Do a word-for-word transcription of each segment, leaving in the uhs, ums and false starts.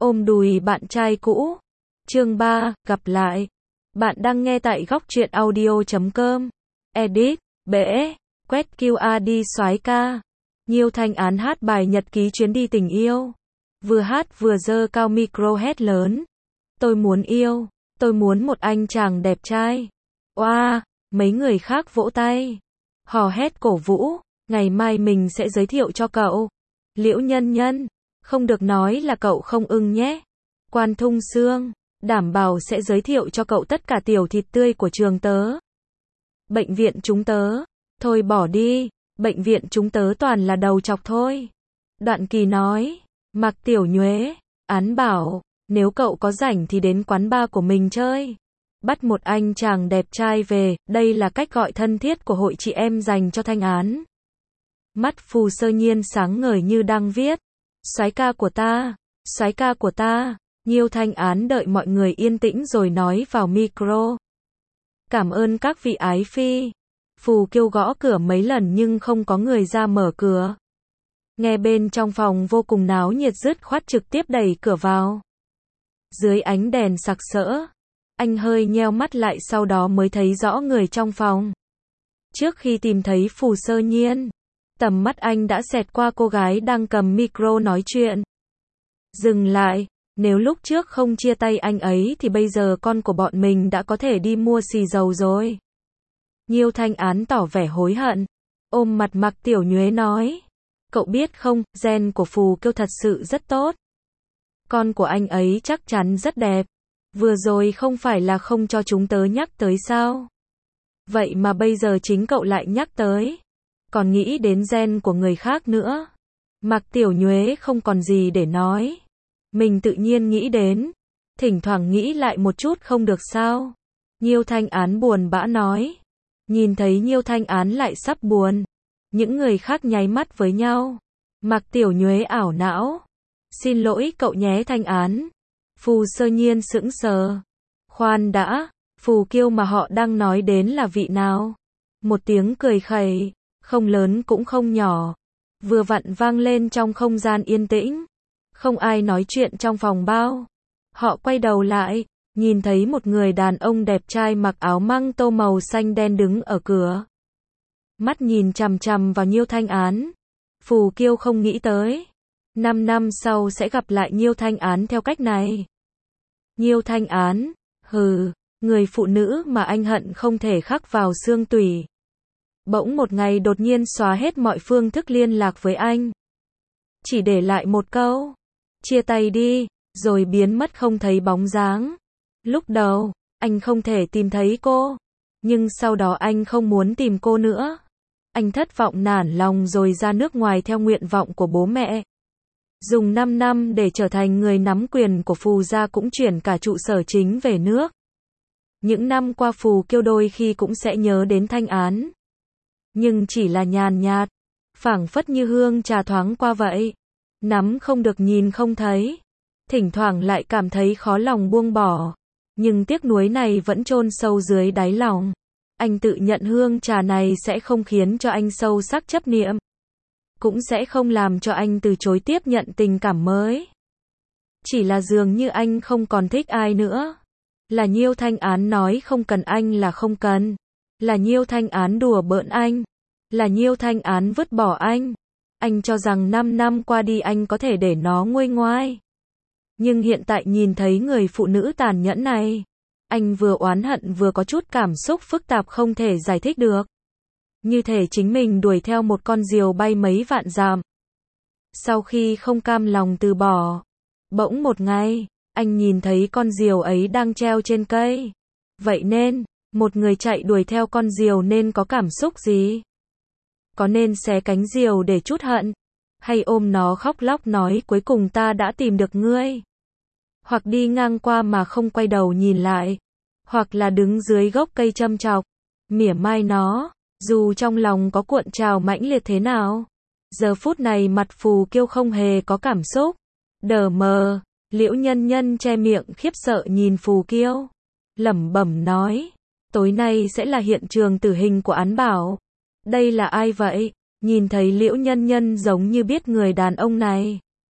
ôm đùi bạn trai cũ. Chương ba, gặp lại. Bạn đang nghe tại góc truyện audio chấm com. Edit, bể, quét quy rờ đi soái ca. Nhiêu Thanh Án hát bài nhật ký chuyến đi tình yêu. Vừa hát vừa giơ cao micro hét lớn. Tôi muốn yêu, tôi muốn một anh chàng đẹp trai. Oa, wow, mấy người khác vỗ tay. Hò hét cổ vũ, ngày mai mình sẽ giới thiệu cho cậu. Liễu Nhân Nhân, không được nói là cậu không ưng nhé. Quan Thung Sương, đảm bảo sẽ giới thiệu cho cậu tất cả tiểu thịt tươi của trường tớ. Bệnh viện chúng tớ, thôi bỏ đi, bệnh viện chúng tớ toàn là đầu chọc thôi. Đoạn Kỳ nói, Mạc Tiểu Nhuế, Án bảo, nếu cậu có rảnh thì đến quán bar của mình chơi. Bắt một anh chàng đẹp trai về, đây là cách gọi thân thiết của hội chị em dành cho Thanh Án. Mắt Phù Sơ Nhiên sáng ngời như đang viết. Soái ca của ta, soái ca của ta. Nhiêu Thanh Án đợi mọi người yên tĩnh rồi nói vào micro. Cảm ơn các vị ái phi. Phù Kiêu gõ cửa mấy lần nhưng không có người ra mở cửa. Nghe bên trong phòng vô cùng náo nhiệt, dứt khoát trực tiếp đẩy cửa vào. Dưới ánh đèn sặc sỡ, anh hơi nheo mắt lại sau đó mới thấy rõ người trong phòng. Trước khi tìm thấy Phù Sơ Nhiên, tầm mắt anh đã xẹt qua cô gái đang cầm micro nói chuyện. Dừng lại, nếu lúc trước không chia tay anh ấy thì bây giờ con của bọn mình đã có thể đi mua xì dầu rồi. Nhiêu Thanh Án tỏ vẻ hối hận, ôm mặt Mạc Tiểu Nhuế nói. Cậu biết không, gen của Phù Kiêu thật sự rất tốt. Con của anh ấy chắc chắn rất đẹp. Vừa rồi không phải là không cho chúng tớ nhắc tới sao? Vậy mà bây giờ chính cậu lại nhắc tới. Còn nghĩ đến gen của người khác nữa. Mạc Tiểu Nhuế không còn gì để nói. Mình tự nhiên nghĩ đến. Thỉnh thoảng nghĩ lại một chút không được sao? Nhiêu Thanh Án buồn bã nói. Nhìn thấy Nhiêu Thanh Án lại sắp buồn. Những người khác nháy mắt với nhau. Mạc Tiểu Nhuế ảo não. Xin lỗi cậu nhé Thanh Án. Phù Sơ Nhiên sững sờ. Khoan đã, Phù Kiêu mà họ đang nói đến là vị nào? Một tiếng cười khẩy, không lớn cũng không nhỏ. Vừa vặn vang lên trong không gian yên tĩnh. Không ai nói chuyện trong phòng bao. Họ quay đầu lại, nhìn thấy một người đàn ông đẹp trai mặc áo măng tô màu xanh đen đứng ở cửa. Mắt nhìn chằm chằm vào Nhiêu Thanh Án. Phù Kiêu không nghĩ tới. Năm năm sau sẽ gặp lại Nhiêu Thanh Án theo cách này. Nhiêu Thanh Án, hừ, người phụ nữ mà anh hận không thể khắc vào xương tủy. Bỗng một ngày đột nhiên xóa hết mọi phương thức liên lạc với anh. Chỉ để lại một câu, chia tay đi, rồi biến mất không thấy bóng dáng. Lúc đầu, anh không thể tìm thấy cô, nhưng sau đó anh không muốn tìm cô nữa. Anh thất vọng nản lòng rồi ra nước ngoài theo nguyện vọng của bố mẹ. Dùng năm năm để trở thành người nắm quyền của Phù gia, cũng chuyển cả trụ sở chính về nước. Những năm qua Phù Kiêu đôi khi cũng sẽ nhớ đến Thanh Án. Nhưng chỉ là nhàn nhạt, phảng phất như hương trà thoáng qua vậy. Nắm không được nhìn không thấy. Thỉnh thoảng lại cảm thấy khó lòng buông bỏ. Nhưng tiếc nuối này vẫn chôn sâu dưới đáy lòng. Anh tự nhận hương trà này sẽ không khiến cho anh sâu sắc chấp niệm. Cũng sẽ không làm cho anh từ chối tiếp nhận tình cảm mới. Chỉ là dường như anh không còn thích ai nữa. Là Nhiêu Thanh Án nói không cần anh là không cần. Là Nhiêu Thanh Án đùa bỡn anh. Là Nhiêu Thanh Án vứt bỏ anh. Anh cho rằng năm năm qua đi anh có thể để nó nguôi ngoai. Nhưng hiện tại nhìn thấy người phụ nữ tàn nhẫn này, anh vừa oán hận vừa có chút cảm xúc phức tạp không thể giải thích được. Như thể chính mình đuổi theo một con diều bay mấy vạn dặm. Sau khi không cam lòng từ bỏ, bỗng một ngày, anh nhìn thấy con diều ấy đang treo trên cây. Vậy nên, một người chạy đuổi theo con diều nên có cảm xúc gì? Có nên xé cánh diều để trút hận? Hay ôm nó khóc lóc nói cuối cùng ta đã tìm được ngươi? Hoặc đi ngang qua mà không quay đầu nhìn lại? Hoặc là đứng dưới gốc cây châm chọc, mỉa mai nó? Dù trong lòng có cuộn trào mãnh liệt thế nào, giờ phút này mặt Phù Kiêu không hề có cảm xúc. Đờ mờ, Liễu Nhân Nhân che miệng khiếp sợ nhìn Phù Kiêu, lẩm bẩm nói, tối nay sẽ là hiện trường tử hình của Án Bảo. Đây là ai vậy? Nhìn thấy Liễu Nhân Nhân giống như biết người đàn ông này.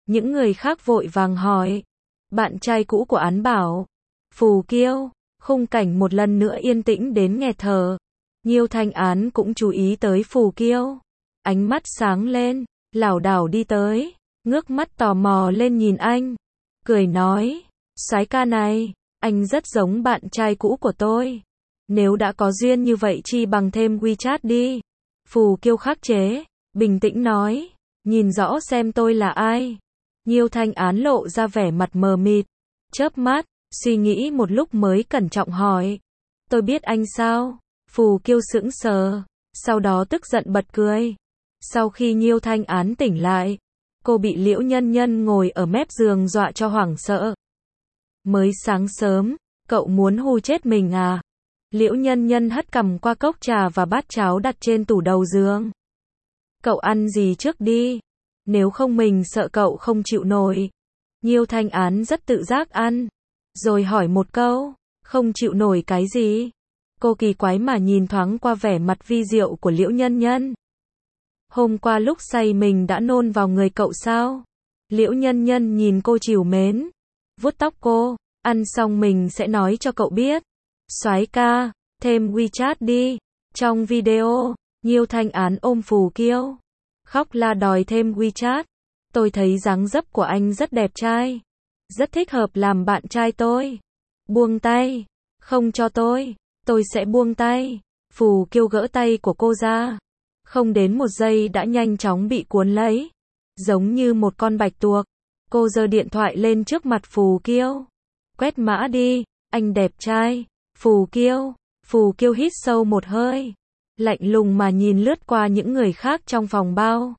Những người khác vội vàng hỏi. Bạn trai cũ của Án Bảo. Phù Kiêu. Khung cảnh một lần nữa yên tĩnh đến nghẹt thở. Nhiêu Thanh Án cũng chú ý tới Phù Kiêu. Ánh mắt sáng lên, lảo đảo đi tới, ngước mắt tò mò lên nhìn anh. Cười nói, soái ca này, anh rất giống bạn trai cũ của tôi. Nếu đã có duyên như vậy chi bằng thêm WeChat đi. Phù Kiêu khắc chế, bình tĩnh nói, nhìn rõ xem tôi là ai. Nhiêu Thanh Án lộ ra vẻ mặt mờ mịt, chớp mắt, suy nghĩ một lúc mới cẩn trọng hỏi. Tôi biết anh sao? Phù Kiêu sững sờ, sau đó tức giận bật cười. Sau khi Nhiêu Thanh Án tỉnh lại, cô bị Liễu Nhân Nhân ngồi ở mép giường dọa cho hoảng sợ. Mới sáng sớm, cậu muốn hù chết mình à? Liễu Nhân Nhân hất cằm qua cốc trà và bát cháo đặt trên tủ đầu giường. Cậu ăn gì trước đi, nếu không mình sợ cậu không chịu nổi. Nhiêu Thanh Án rất tự giác ăn, rồi hỏi một câu, không chịu nổi cái gì? Cô kỳ quái mà nhìn thoáng qua vẻ mặt vi diệu của Liễu Nhân Nhân. Hôm qua lúc say mình đã nôn vào người cậu sao? Liễu Nhân Nhân nhìn cô trìu mến, vuốt tóc cô, ăn xong mình sẽ nói cho cậu biết. Soái ca, thêm WeChat đi. Trong video, Nhiêu Thanh Án ôm Phù Kiêu, khóc la đòi thêm WeChat. Tôi thấy dáng dấp của anh rất đẹp trai, rất thích hợp làm bạn trai tôi. Buông tay, không cho tôi, tôi sẽ buông tay. Phù Kiêu gỡ tay của cô ra. Không đến một giây đã nhanh chóng bị cuốn lấy. Giống như một con bạch tuộc. Cô giơ điện thoại lên trước mặt Phù Kiêu. Quét mã đi, anh đẹp trai. Phù Kiêu. Phù Kiêu hít sâu một hơi. Lạnh lùng mà nhìn lướt qua những người khác trong phòng bao.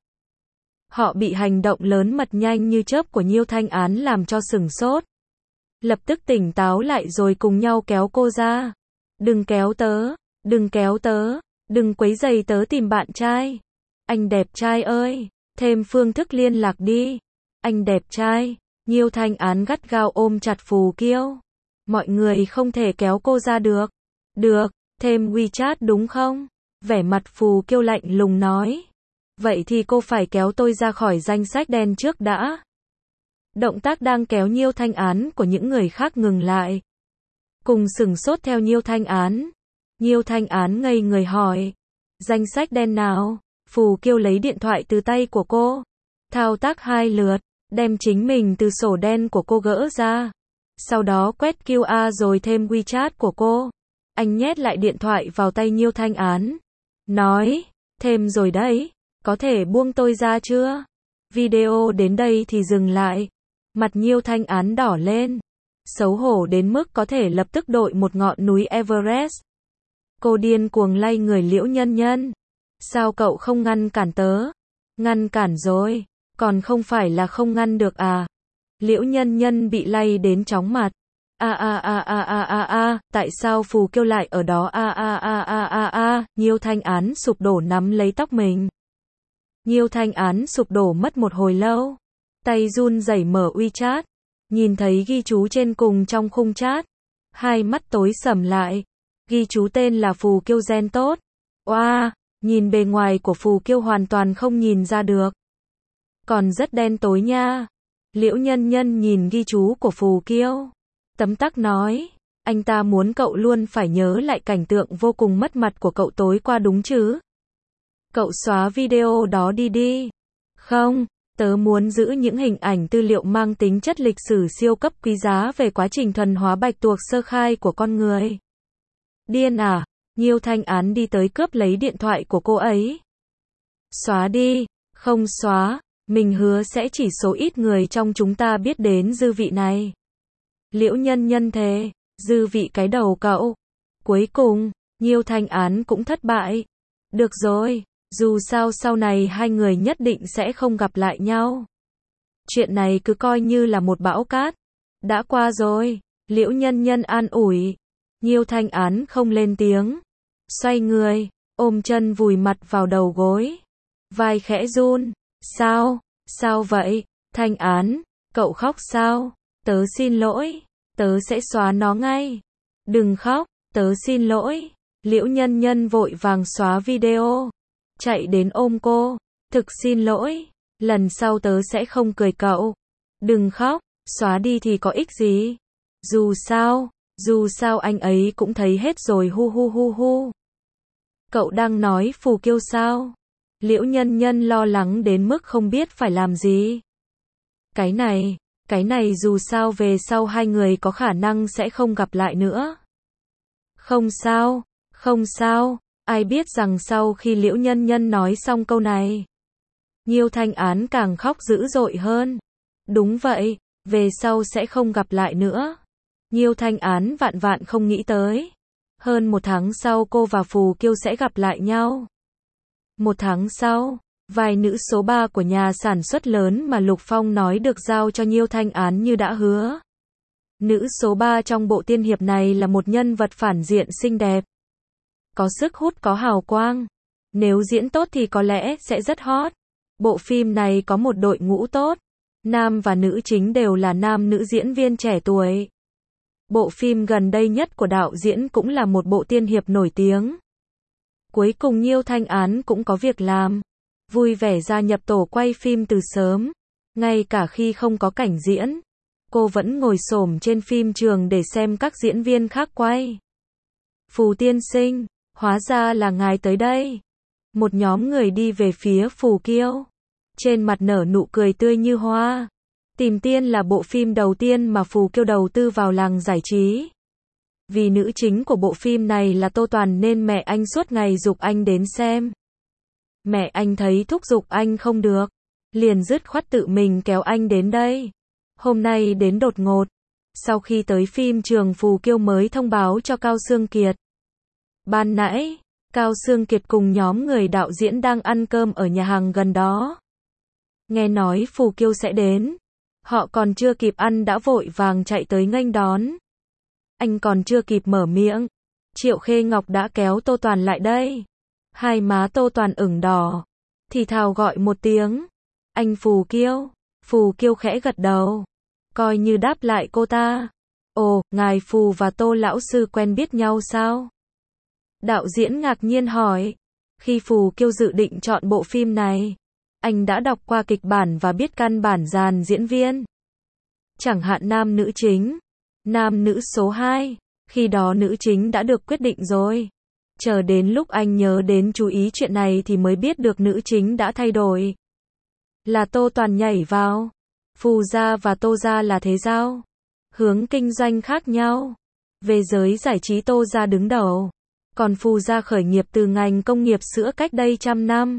Họ bị hành động lớn mật nhanh như chớp của Nhiêu Thanh Án làm cho sửng sốt. Lập tức tỉnh táo lại rồi cùng nhau kéo cô ra. Đừng kéo tớ, đừng kéo tớ, đừng quấy rầy tớ tìm bạn trai. Anh đẹp trai ơi, thêm phương thức liên lạc đi. Anh đẹp trai. Nhiêu Thanh Án gắt gao ôm chặt Phù Kiêu. Mọi người không thể kéo cô ra được. Được, thêm WeChat đúng không? Vẻ mặt Phù Kiêu lạnh lùng nói. Vậy thì cô phải kéo tôi ra khỏi danh sách đen trước đã. Động tác đang kéo Nhiêu Thanh Án của những người khác ngừng lại. Cùng sửng sốt theo Nhiêu Thanh Án. Nhiêu Thanh Án ngây người hỏi. Danh sách đen nào? Phù Kiêu lấy điện thoại từ tay của cô. Thao tác hai lượt, đem chính mình từ sổ đen của cô gỡ ra. Sau đó quét quy rờ rồi thêm WeChat của cô. Anh nhét lại điện thoại vào tay Nhiêu Thanh Án. Nói, thêm rồi đấy, có thể buông tôi ra chưa? Video đến đây thì dừng lại. Mặt Nhiêu Thanh Án đỏ lên. Xấu hổ đến mức có thể lập tức đội một ngọn núi Everest. Cô điên cuồng lay người Liễu Nhân Nhân. Sao cậu không ngăn cản tớ? Ngăn cản rồi, còn không phải là không ngăn được à? Liễu Nhân Nhân bị lay đến chóng mặt. A a a a a a a, tại sao Phù Kiêu lại ở đó a a a a a a, Nhiêu Thanh Án sụp đổ nắm lấy tóc mình. Nhiêu Thanh Án sụp đổ mất một hồi lâu. Tay run rẩy mở WeChat, nhìn thấy ghi chú trên cùng trong khung chat. Hai mắt tối sầm lại. Ghi chú tên là Phù Kiêu gen tốt. Oa, wow, nhìn bề ngoài của Phù Kiêu hoàn toàn không nhìn ra được. Còn rất đen tối nha. Liễu Nhân Nhân nhìn ghi chú của Phù Kiêu. Tấm tắc nói, anh ta muốn cậu luôn phải nhớ lại cảnh tượng vô cùng mất mặt của cậu tối qua đúng chứ? Cậu xóa video đó đi đi. Không, tớ muốn giữ những hình ảnh tư liệu mang tính chất lịch sử siêu cấp quý giá về quá trình thuần hóa bạch tuộc sơ khai của con người. Điên à? Nhiêu Thanh Án đi tới cướp lấy điện thoại của cô ấy. Xóa đi. Không xóa, mình hứa sẽ chỉ số ít người trong chúng ta biết đến dư vị này. Liễu Nhân Nhân thề, dư vị cái đầu cậu. Cuối cùng, Nhiêu Thanh Án cũng thất bại. Được rồi, dù sao sau này hai người nhất định sẽ không gặp lại nhau. Chuyện này cứ coi như là một bão cát. Đã qua rồi, Liễu Nhân Nhân an ủi. Nhiêu Thanh Án không lên tiếng. Xoay người, ôm chân vùi mặt vào đầu gối. Vai khẽ run. Sao? Sao vậy? Thanh Án, cậu khóc sao? Tớ xin lỗi. Tớ sẽ xóa nó ngay. Đừng khóc, tớ xin lỗi. Liễu Nhân Nhân vội vàng xóa video. Chạy đến ôm cô. Thực xin lỗi. Lần sau tớ sẽ không cười cậu. Đừng khóc, xóa đi thì có ích gì. Dù sao, dù sao anh ấy cũng thấy hết rồi hu hu hu hu. Cậu đang nói Phù Kiêu sao? Liễu Nhân Nhân lo lắng đến mức không biết phải làm gì. Cái này, cái này dù sao về sau hai người có khả năng sẽ không gặp lại nữa. Không sao, không sao, ai biết rằng sau khi Liễu Nhân Nhân nói xong câu này, Nhiêu Thanh Án càng khóc dữ dội hơn. Đúng vậy, về sau sẽ không gặp lại nữa. Nhiêu Thanh Án vạn vạn không nghĩ tới. Hơn một tháng sau cô và Phù Kiêu sẽ gặp lại nhau. Một tháng sau, vai nữ số ba của nhà sản xuất lớn mà Lục Phong nói được giao cho Nhiêu Thanh Án như đã hứa. Nữ số ba trong bộ tiên hiệp này là một nhân vật phản diện xinh đẹp. Có sức hút có hào quang. Nếu diễn tốt thì có lẽ sẽ rất hot. Bộ phim này có một đội ngũ tốt. Nam và nữ chính đều là nam nữ diễn viên trẻ tuổi. Bộ phim gần đây nhất của đạo diễn cũng là một bộ tiên hiệp nổi tiếng. Cuối cùng Nhiêu Thanh Án cũng có việc làm. Vui vẻ gia nhập tổ quay phim từ sớm. Ngay cả khi không có cảnh diễn, cô vẫn ngồi xổm trên phim trường để xem các diễn viên khác quay. Phù tiên sinh, hóa ra là ngài tới đây. Một nhóm người đi về phía Phù Kiêu. Trên mặt nở nụ cười tươi như hoa. Tìm Tiên là bộ phim đầu tiên mà Phù Kiêu đầu tư vào làng giải trí. Vì nữ chính của bộ phim này là Tô Toàn nên mẹ anh suốt ngày giục anh đến xem. Mẹ anh thấy thúc giục anh không được, liền dứt khoát tự mình kéo anh đến đây. Hôm nay đến đột ngột. Sau khi tới phim trường Phù Kiêu mới thông báo cho Cao Sương Kiệt. Ban nãy, Cao Sương Kiệt cùng nhóm người đạo diễn đang ăn cơm ở nhà hàng gần đó. Nghe nói Phù Kiêu sẽ đến. Họ còn chưa kịp ăn đã vội vàng chạy tới nghênh đón. Anh còn chưa kịp mở miệng, Triệu Khê Ngọc đã kéo Tô Toàn lại đây. Hai má Tô Toàn ửng đỏ, thì thào gọi một tiếng. Anh Phù Kiêu. Phù Kiêu khẽ gật đầu, coi như đáp lại cô ta. Ồ, ngài Phù và Tô lão sư quen biết nhau sao? Đạo diễn ngạc nhiên hỏi. Khi Phù Kiêu dự định chọn bộ phim này, anh đã đọc qua kịch bản và biết căn bản dàn diễn viên. Chẳng hạn nam nữ chính, nam nữ số hai, khi đó nữ chính đã được quyết định rồi. Chờ đến lúc anh nhớ đến chú ý chuyện này thì mới biết được nữ chính đã thay đổi. Là Tô Toàn nhảy vào. Phù gia và Tô gia là thế giao. Hướng kinh doanh khác nhau. Về giới giải trí Tô gia đứng đầu. Còn Phù gia khởi nghiệp từ ngành công nghiệp sữa cách đây trăm năm.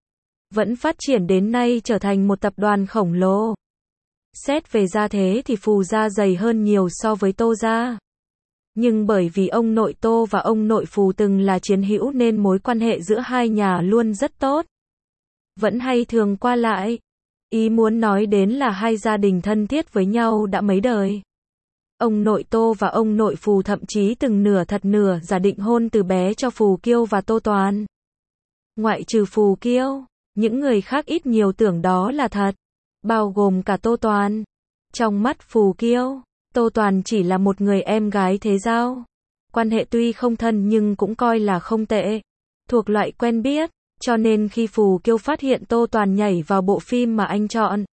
Vẫn phát triển đến nay trở thành một tập đoàn khổng lồ. Xét về gia thế thì Phù gia dày hơn nhiều so với Tô gia. Nhưng bởi vì ông nội Tô và ông nội Phù từng là chiến hữu nên mối quan hệ giữa hai nhà luôn rất tốt. Vẫn hay thường qua lại. Ý muốn nói đến là hai gia đình thân thiết với nhau đã mấy đời. Ông nội Tô và ông nội Phù thậm chí từng nửa thật nửa giả định hôn từ bé cho Phù Kiêu và Tô Toàn. Ngoại trừ Phù Kiêu, những người khác ít nhiều tưởng đó là thật, bao gồm cả Tô Toàn. Trong mắt Phù Kiêu, Tô Toàn chỉ là một người em gái thế giao. Quan hệ tuy không thân nhưng cũng coi là không tệ, thuộc loại quen biết, cho nên khi Phù Kiêu phát hiện Tô Toàn nhảy vào bộ phim mà anh chọn,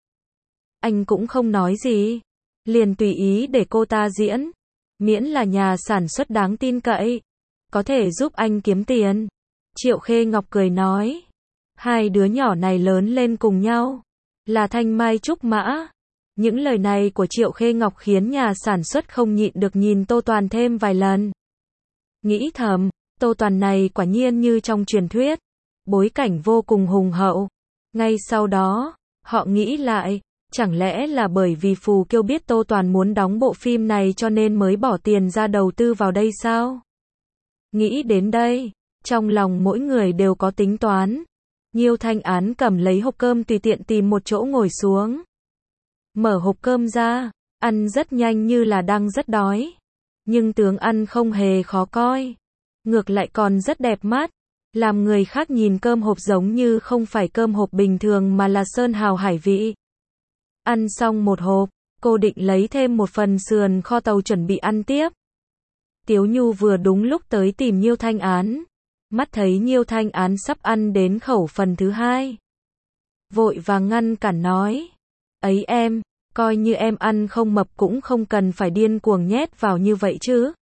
anh cũng không nói gì, liền tùy ý để cô ta diễn, miễn là nhà sản xuất đáng tin cậy, có thể giúp anh kiếm tiền. Triệu Khê Ngọc cười nói, hai đứa nhỏ này lớn lên cùng nhau, là thanh mai trúc mã. Những lời này của Triệu Khê Ngọc khiến nhà sản xuất không nhịn được nhìn Tô Toàn thêm vài lần. Nghĩ thầm, Tô Toàn này quả nhiên như trong truyền thuyết, bối cảnh vô cùng hùng hậu. Ngay sau đó, họ nghĩ lại, chẳng lẽ là bởi vì Phù Kiêu biết Tô Toàn muốn đóng bộ phim này cho nên mới bỏ tiền ra đầu tư vào đây sao? Nghĩ đến đây, trong lòng mỗi người đều có tính toán. Nhiêu Thanh Án cầm lấy hộp cơm tùy tiện tìm một chỗ ngồi xuống. Mở hộp cơm ra, ăn rất nhanh như là đang rất đói. Nhưng tướng ăn không hề khó coi. Ngược lại còn rất đẹp mắt. Làm người khác nhìn cơm hộp giống như không phải cơm hộp bình thường mà là sơn hào hải vị. Ăn xong một hộp, cô định lấy thêm một phần sườn kho tàu chuẩn bị ăn tiếp. Tiếu Nhu vừa đúng lúc tới tìm Nhiêu Thanh Án. Mắt thấy Nhiêu Thanh Án sắp ăn đến khẩu phần thứ hai. vội vàng ngăn cản nói. Ấy em, coi như em ăn không mập cũng không cần phải điên cuồng nhét vào như vậy chứ.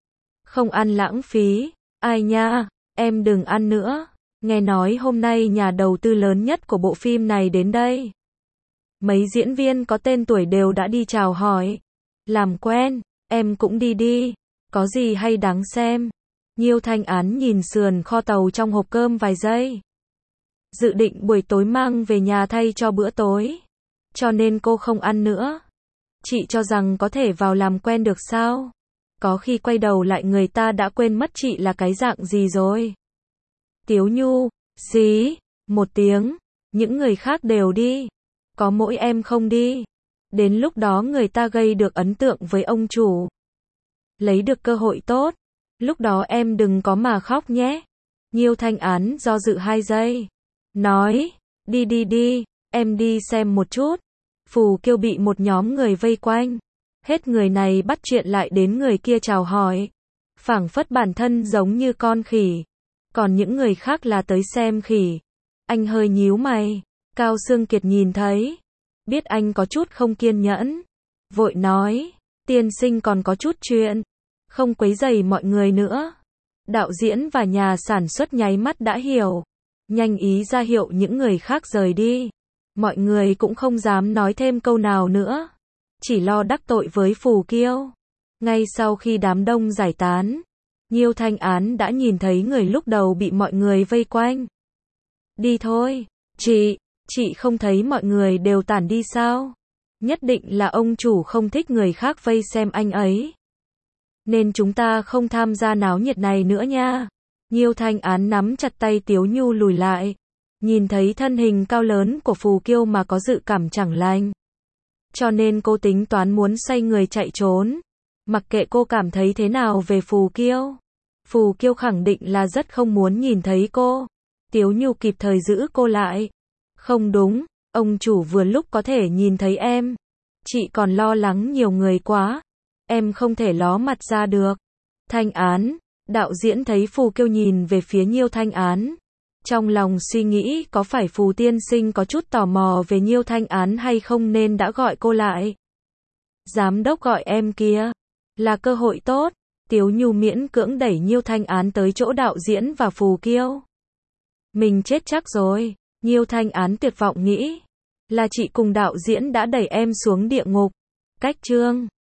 Không ăn lãng phí, ai nha, em đừng ăn nữa. Nghe nói hôm nay nhà đầu tư lớn nhất của bộ phim này đến đây. Mấy diễn viên có tên tuổi đều đã đi chào hỏi. Làm quen, em cũng đi đi, có gì hay đáng xem. Nhiêu Thanh Án nhìn sườn kho tàu trong hộp cơm vài giây. Dự định buổi tối mang về nhà thay cho bữa tối. Cho nên cô không ăn nữa. Chị cho rằng có thể vào làm quen được sao? Có khi quay đầu lại người ta đã quên mất chị là cái dạng gì rồi. Tiếu Nhu, xí, một tiếng, những người khác đều đi. Có mỗi em không đi. Đến lúc đó người ta gây được ấn tượng với ông chủ. Lấy được cơ hội tốt. Lúc đó em đừng có mà khóc nhé. Nhiêu Thanh Án do dự hai giây. Nói, đi đi đi, em đi xem một chút. Phù Kiêu bị một nhóm người vây quanh. Hết người này bắt chuyện lại đến người kia chào hỏi. Phảng phất bản thân giống như con khỉ. Còn những người khác là tới xem khỉ. Anh hơi nhíu mày. Cao Sương Kiệt nhìn thấy. Biết anh có chút không kiên nhẫn. Vội nói, tiên sinh còn có chút chuyện. Không quấy rầy mọi người nữa. Đạo diễn và nhà sản xuất nháy mắt đã hiểu. Nhanh ý ra hiệu những người khác rời đi. Mọi người cũng không dám nói thêm câu nào nữa. Chỉ lo đắc tội với Phù Kiêu. Ngay sau khi đám đông giải tán, Nhiêu Thanh Án đã nhìn thấy người lúc đầu bị mọi người vây quanh. Đi thôi, chị, chị không thấy mọi người đều tản đi sao? Nhất định là ông chủ không thích người khác vây xem anh ấy. Nên chúng ta không tham gia náo nhiệt này nữa nha. Nhiêu Thanh Án nắm chặt tay Tiếu Nhu lùi lại. Nhìn thấy thân hình cao lớn của Phù Kiêu mà có dự cảm chẳng lành. Cho nên cô tính toán muốn xoay người chạy trốn. Mặc kệ cô cảm thấy thế nào về Phù Kiêu. Phù Kiêu khẳng định là rất không muốn nhìn thấy cô. Tiếu Nhu kịp thời giữ cô lại. Không đúng, ông chủ vừa lúc có thể nhìn thấy em. Chị còn lo lắng nhiều người quá. Em không thể ló mặt ra được. Thanh Án, đạo diễn thấy Phù Kiêu nhìn về phía Nhiêu Thanh Án. Trong lòng suy nghĩ có phải Phù tiên sinh có chút tò mò về Nhiêu Thanh Án hay không nên đã gọi cô lại. Giám đốc gọi em kia. Là cơ hội tốt. Tiếu Nhu miễn cưỡng đẩy Nhiêu Thanh Án tới chỗ đạo diễn và Phù Kiêu. Mình chết chắc rồi. Nhiêu Thanh Án tuyệt vọng nghĩ. Là chị cùng đạo diễn đã đẩy em xuống địa ngục. Cách chương